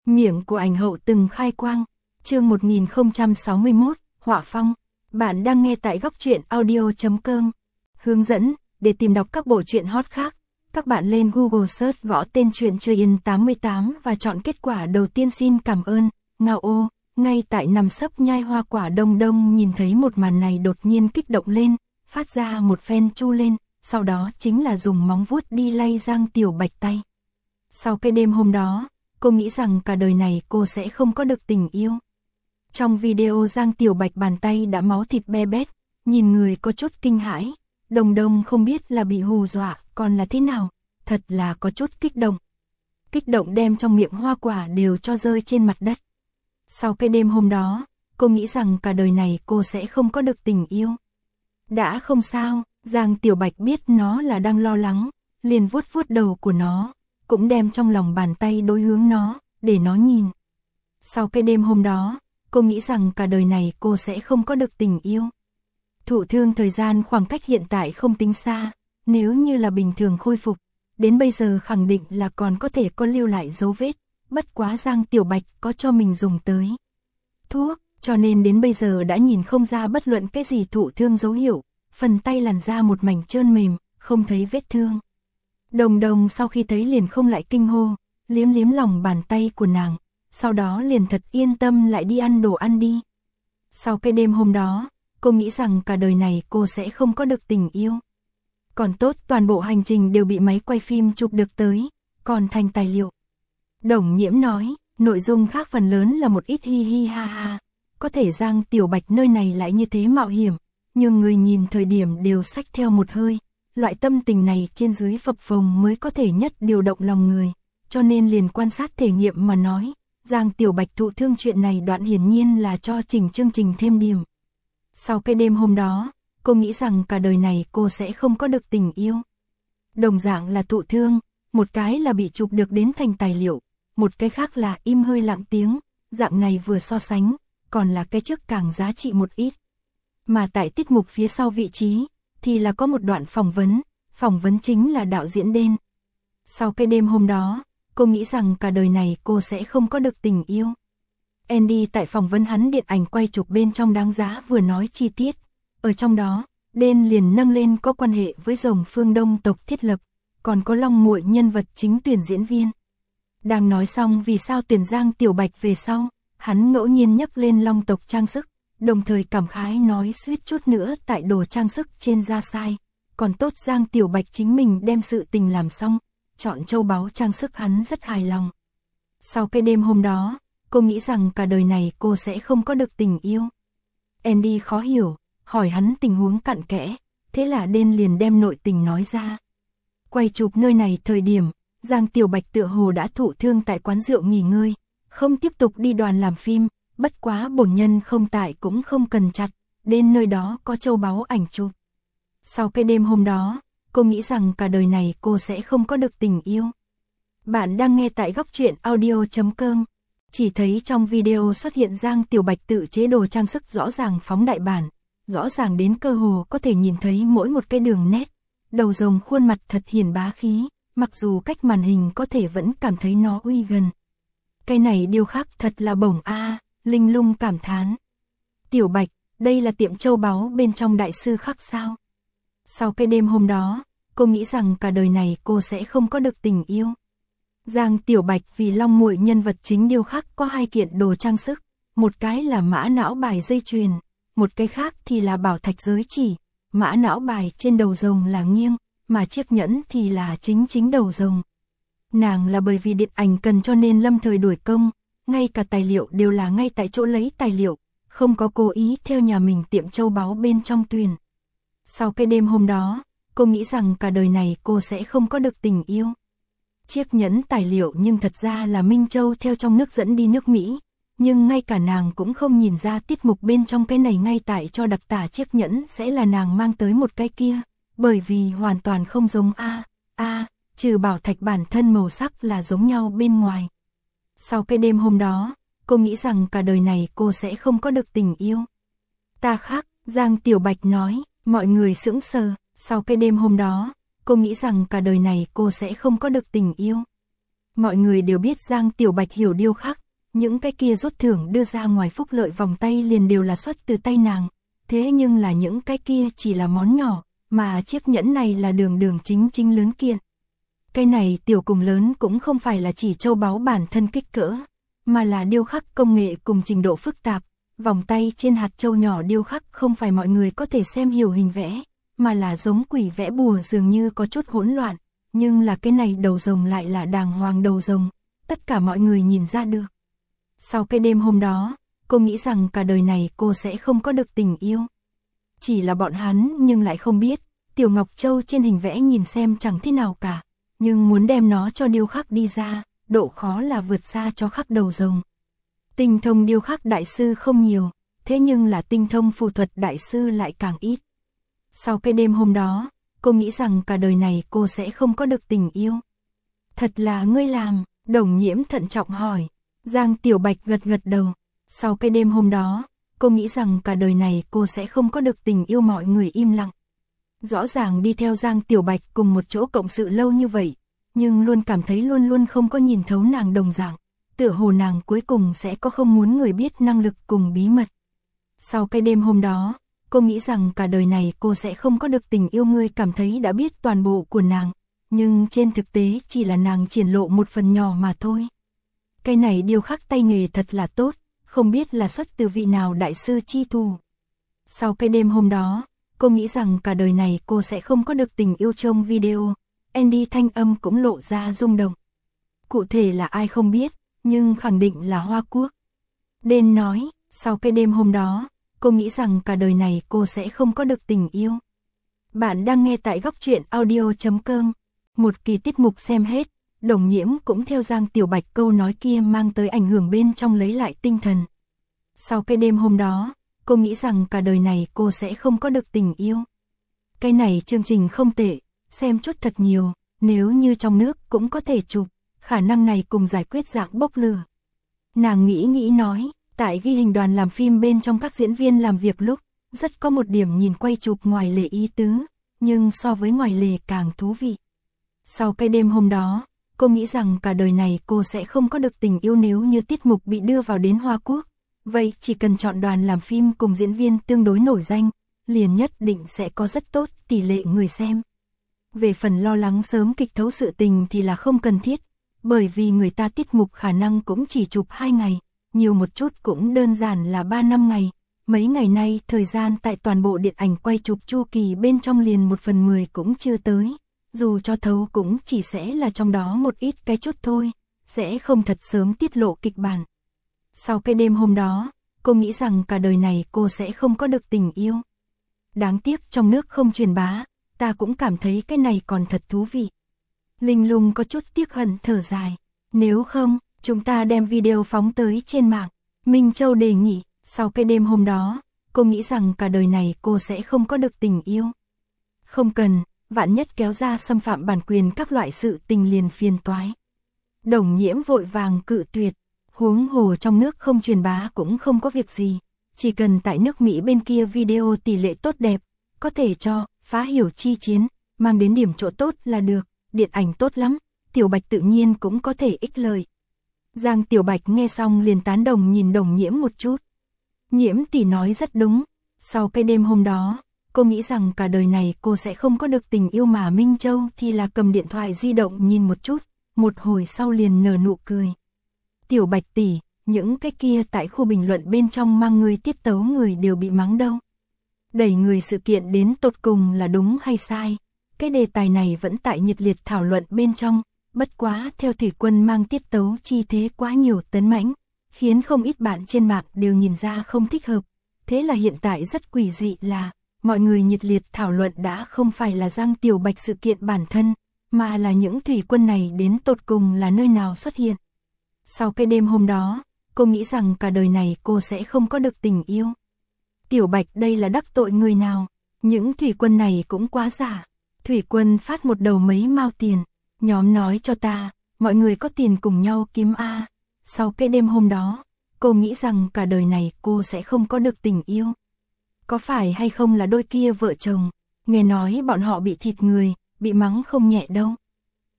Miệng của ảnh hậu từng khai quang. Chương 1061, Họa Phong. Bạn đang nghe tại góc truyện audio.com. Hướng dẫn, để tìm đọc các bộ truyện hot khác, các bạn lên Google Search gõ tên truyện Chơi Yên 88 và chọn kết quả đầu tiên. Xin cảm ơn. Ngao ô, ngay tại nằm sấp nhai hoa quả Đông Đông nhìn thấy một màn này đột nhiên kích động lên, phát ra một phen chu lên, sau đó chính là dùng móng vuốt đi lay Giang Tiểu Bạch tay. Sau cái đêm hôm đó, cô nghĩ rằng cả đời này cô sẽ không có được tình yêu. Trong video Giang Tiểu Bạch bàn tay đã máu thịt be bét, nhìn người có chút kinh hãi, Đông Đông không biết là bị hù dọa còn là thế nào, thật là có chút kích động. Kích động đem trong miệng hoa quả đều cho rơi trên mặt đất. Sau cái đêm hôm đó, cô nghĩ rằng cả đời này cô sẽ không có được tình yêu. Đã không sao, Giang Tiểu Bạch biết nó là đang lo lắng, liền vuốt vuốt đầu của nó, cũng đem trong lòng bàn tay đối hướng nó, để nó nhìn. Sau cái đêm hôm đó, cô nghĩ rằng cả đời này cô sẽ không có được tình yêu. Thụ thương thời gian khoảng cách hiện tại không tính xa, nếu như là bình thường khôi phục, đến bây giờ khẳng định là còn có thể có lưu lại dấu vết, bất quá Giang Tiểu Bạch có cho mình dùng tới thuốc, cho nên đến bây giờ đã nhìn không ra bất luận cái gì thụ thương dấu hiệu, phần tay làn da một mảnh trơn mềm, không thấy vết thương. Đồng Đồng sau khi thấy liền không lại kinh hô, liếm liếm lòng bàn tay của nàng, sau đó liền thật yên tâm lại đi ăn đồ ăn đi. Sau cái đêm hôm đó, cô nghĩ rằng cả đời này cô sẽ không có được tình yêu. Còn tốt toàn bộ hành trình đều bị máy quay phim chụp được tới, còn thành tài liệu. Đồng Nhiễm nói, nội dung khác phần lớn là một ít hi hi ha ha, có thể Giang Tiểu Bạch nơi này lại như thế mạo hiểm, nhưng người nhìn thời điểm đều xách theo một hơi. Loại tâm tình này trên dưới phập phồng mới có thể nhất điều động lòng người, cho nên liền quan sát thể nghiệm mà nói, Giang Tiểu Bạch thụ thương chuyện này đoạn hiển nhiên là cho chỉnh chương trình thêm điểm. Sau cái đêm hôm đó, cô nghĩ rằng cả đời này cô sẽ không có được tình yêu. Đồng dạng là thụ thương, một cái là bị chụp được đến thành tài liệu, một cái khác là im hơi lặng tiếng, dạng này vừa so sánh, còn là cái trước càng giá trị một ít. Mà tại tiết mục phía sau vị trí, thì là có một đoạn phỏng vấn chính là đạo diễn Đen. Sau cái đêm hôm đó, cô nghĩ rằng cả đời này cô sẽ không có được tình yêu. Andy tại phỏng vấn hắn điện ảnh quay chụp bên trong đáng giá vừa nói chi tiết. Ở trong đó, Đen liền nâng lên có quan hệ với rồng phương Đông tộc thiết lập, còn có Long Muội nhân vật chính tuyển diễn viên. Đang nói xong vì sao tuyển Giang Tiểu Bạch về sau, hắn ngẫu nhiên nhắc lên Long tộc trang sức, đồng thời cảm khái nói suýt chút nữa tại đồ trang sức trên da sai. Còn tốt Giang Tiểu Bạch chính mình đem sự tình làm xong, chọn châu báu trang sức hắn rất hài lòng. Sau cái đêm hôm đó, cô nghĩ rằng cả đời này cô sẽ không có được tình yêu. Andy khó hiểu, hỏi hắn tình huống cặn kẽ, thế là Đen liền đem nội tình nói ra. Quay chụp nơi này thời điểm, Giang Tiểu Bạch tựa hồ đã thụ thương tại quán rượu nghỉ ngơi, không tiếp tục đi đoàn làm phim, bất quá bổn nhân không tại cũng không cần chặt, đến nơi đó có châu báu ảnh chụp. Sau cái đêm hôm đó, cô nghĩ rằng cả đời này cô sẽ không có được tình yêu. Bạn đang nghe tại góc truyện audio.com. Chỉ thấy trong video xuất hiện Giang Tiểu Bạch tự chế đồ trang sức rõ ràng phóng đại bản, rõ ràng đến cơ hồ có thể nhìn thấy mỗi một cái đường nét. Đầu rồng khuôn mặt thật hiền bá khí, mặc dù cách màn hình có thể vẫn cảm thấy nó uy gần. Cái này điêu khắc thật là bổng a, Linh Lung cảm thán. Tiểu Bạch, đây là tiệm châu báu bên trong đại sư khắc sao? Sau cái đêm hôm đó, cô nghĩ rằng cả đời này cô sẽ không có được tình yêu. Giang Tiểu Bạch vì Long Muội nhân vật chính điêu khắc có 2 kiện đồ trang sức, một cái là mã não bài dây chuyền, một cái khác thì là bảo thạch giới chỉ. Mã não bài trên đầu rồng là nghiêng, mà chiếc nhẫn thì là chính đầu rồng. Nàng là bởi vì điện ảnh cần cho nên lâm thời đuổi công, ngay cả tài liệu đều là ngay tại chỗ lấy tài liệu, không có cố ý theo nhà mình tiệm châu báu bên trong tuyển. Sau cái đêm hôm đó, cô nghĩ rằng cả đời này cô sẽ không có được tình yêu. Chiếc nhẫn tài liệu nhưng thật ra là Minh Châu theo trong nước dẫn đi nước Mỹ, nhưng ngay cả nàng cũng không nhìn ra tiết mục bên trong cái này ngay tại cho đặc tả chiếc nhẫn sẽ là nàng mang tới một cái kia, bởi vì hoàn toàn không giống trừ bảo thạch bản thân màu sắc là giống nhau bên ngoài. Sau cái đêm hôm đó, cô nghĩ rằng cả đời này cô sẽ không có được tình yêu. Ta khác, Giang Tiểu Bạch nói, mọi người sững sờ, sau cái đêm hôm đó, cô nghĩ rằng cả đời này cô sẽ không có được tình yêu. Mọi người đều biết Giang Tiểu Bạch hiểu điêu khắc, những cái kia rút thưởng đưa ra ngoài phúc lợi vòng tay liền đều là xuất từ tay nàng. Thế nhưng là những cái kia chỉ là món nhỏ, mà chiếc nhẫn này là đường đường chính chính lớn kiện. Cái này tiểu cùng lớn cũng không phải là chỉ châu báu bản thân kích cỡ, mà là điêu khắc công nghệ cùng trình độ phức tạp. Vòng tay trên hạt châu nhỏ điêu khắc không phải mọi người có thể xem hiểu hình vẽ, mà là giống quỷ vẽ bùa dường như có chút hỗn loạn, nhưng là cái này đầu rồng lại là đàng hoàng đầu rồng, tất cả mọi người nhìn ra được. Sau cái đêm hôm đó, cô nghĩ rằng cả đời này cô sẽ không có được tình yêu. Chỉ là bọn hắn nhưng lại không biết, Tiểu Ngọc Châu trên hình vẽ nhìn xem chẳng thế nào cả, nhưng muốn đem nó cho điêu khắc đi ra, độ khó là vượt xa cho khắc đầu rồng. Tinh thông điêu khắc đại sư không nhiều, thế nhưng là tinh thông phù thuật đại sư lại càng ít. Sau cái đêm hôm đó, cô nghĩ rằng cả đời này cô sẽ không có được tình yêu. Thật là ngươi làm, Đồng Nhiễm thận trọng hỏi. Giang Tiểu Bạch gật gật đầu. Sau cái đêm hôm đó, cô nghĩ rằng cả đời này cô sẽ không có được tình yêu. Mọi người im lặng. Rõ ràng đi theo Giang Tiểu Bạch cùng một chỗ cộng sự lâu như vậy, nhưng luôn cảm thấy luôn luôn không có nhìn thấu nàng đồng dạng. Tựa hồ nàng cuối cùng sẽ có không muốn người biết năng lực cùng bí mật. Sau cái đêm hôm đó, cô nghĩ rằng cả đời này cô sẽ không có được tình yêu. Ngươi cảm thấy đã biết toàn bộ của nàng, nhưng trên thực tế chỉ là nàng triển lộ một phần nhỏ mà thôi. Cái này điêu khắc tay nghề thật là tốt, không biết là xuất từ vị nào đại sư chi thủ. Sau cái đêm hôm đó, cô nghĩ rằng cả đời này cô sẽ không có được tình yêu. Trong video, Andy thanh âm cũng lộ ra rung động. Cụ thể là ai không biết, nhưng khẳng định là Hoa Quốc. Đen nói, sau cái đêm hôm đó, cô nghĩ rằng cả đời này cô sẽ không có được tình yêu. Bạn đang nghe tại góc truyện audio.com. Một kỳ tiết mục xem hết, Đồng Nhiễm cũng theo Giang Tiểu Bạch câu nói kia mang tới ảnh hưởng bên trong lấy lại tinh thần. Sau cái đêm hôm đó, cô nghĩ rằng cả đời này cô sẽ không có được tình yêu. Cái này chương trình không tệ, xem chút thật nhiều, nếu như trong nước cũng có thể chụp, khả năng này cùng giải quyết dạng bốc lửa. Nàng nghĩ nói, tại ghi hình đoàn làm phim bên trong các diễn viên làm việc lúc, rất có một điểm nhìn quay chụp ngoài lề ý tứ, nhưng so với ngoài lề càng thú vị. Sau cái đêm hôm đó, cô nghĩ rằng cả đời này cô sẽ không có được tình yêu. Nếu như tiết mục bị đưa vào đến Hoa Quốc, vậy chỉ cần chọn đoàn làm phim cùng diễn viên tương đối nổi danh, liền nhất định sẽ có rất tốt tỷ lệ người xem. Về phần lo lắng sớm kịch thấu sự tình thì là không cần thiết, bởi vì người ta tiết mục khả năng cũng chỉ chụp 2 ngày, nhiều một chút cũng đơn giản là 3-5 ngày. Mấy ngày nay thời gian tại toàn bộ điện ảnh quay chụp chu kỳ bên trong liền 1/10 cũng chưa tới. Dù cho thấu cũng chỉ sẽ là trong đó một ít cái chút thôi, sẽ không thật sớm tiết lộ kịch bản. Sau cái đêm hôm đó, cô nghĩ rằng cả đời này cô sẽ không có được tình yêu. Đáng tiếc trong nước không truyền bá, ta cũng cảm thấy cái này còn thật thú vị. Linh Lung có chút tiếc hận thở dài. Nếu không, chúng ta đem video phóng tới trên mạng. Minh Châu đề nghị, sau cái đêm hôm đó, cô nghĩ rằng cả đời này cô sẽ không có được tình yêu. Không cần, vạn nhất kéo ra xâm phạm bản quyền các loại sự tình liền phiền toái. Đồng Nhiễm vội vàng cự tuyệt, huống hồ trong nước không truyền bá cũng không có việc gì, chỉ cần tại nước Mỹ bên kia video tỷ lệ tốt đẹp, có thể cho phá hiểu chi chiến, mang đến điểm chỗ tốt là được, điện ảnh tốt lắm, Tiểu Bạch tự nhiên cũng có thể ích lợi. Giang Tiểu Bạch nghe xong liền tán đồng nhìn Đồng Nhiễm một chút. Nhiễm tỷ nói rất đúng, sau cái đêm hôm đó, cô nghĩ rằng cả đời này cô sẽ không có được tình yêu. Mà Minh Châu thì là cầm điện thoại di động nhìn một chút, một hồi sau liền nở nụ cười. Tiểu Bạch tỷ, những cái kia tại khu bình luận bên trong mang người tiết tấu người đều bị mắng đâu. Đẩy người sự kiện đến tột cùng là đúng hay sai, cái đề tài này vẫn tại nhiệt liệt thảo luận bên trong, bất quá theo Thủy Quân mang tiết tấu chi thế quá nhiều tấn mãnh, khiến không ít bạn trên mạng đều nhìn ra không thích hợp. Thế là hiện tại rất quỷ dị là, mọi người nhiệt liệt thảo luận đã không phải là Giang Tiểu Bạch sự kiện bản thân, mà là những Thủy Quân này đến tột cùng là nơi nào xuất hiện. Sau cái đêm hôm đó, cô nghĩ rằng cả đời này cô sẽ không có được tình yêu. Tiểu Bạch đây là đắc tội người nào, những Thủy Quân này cũng quá giả. Thủy Quân phát một đầu mấy mao tiền, nhóm nói cho ta, mọi người có tiền cùng nhau kiếm a. Sau cái đêm hôm đó, cô nghĩ rằng cả đời này cô sẽ không có được tình yêu. Có phải hay không là đôi kia vợ chồng, nghe nói bọn họ bị thịt người, bị mắng không nhẹ đâu.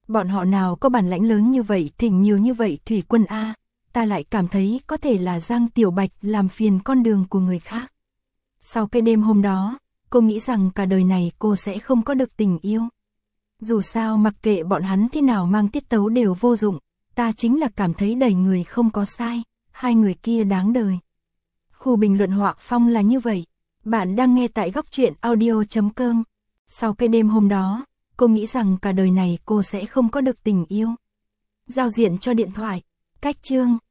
Bọn họ nào có bản lãnh lớn như vậy, thỉnh nhiều như vậy thủy quân a. Ta lại cảm thấy có thể là Giang Tiểu Bạch làm phiền con đường của người khác. Sau cái đêm hôm đó, cô nghĩ rằng cả đời này cô sẽ không có được tình yêu. Dù sao mặc kệ bọn hắn thế nào mang tiết tấu đều vô dụng, ta chính là cảm thấy đầy người không có sai, hai người kia đáng đời. Khu bình luận Họa Phong là như vậy. Bạn đang nghe tại góc truyện audio.com. Sau cái đêm hôm đó, cô nghĩ rằng cả đời này cô sẽ không có được tình yêu. Giao diện cho điện thoại. Cách chương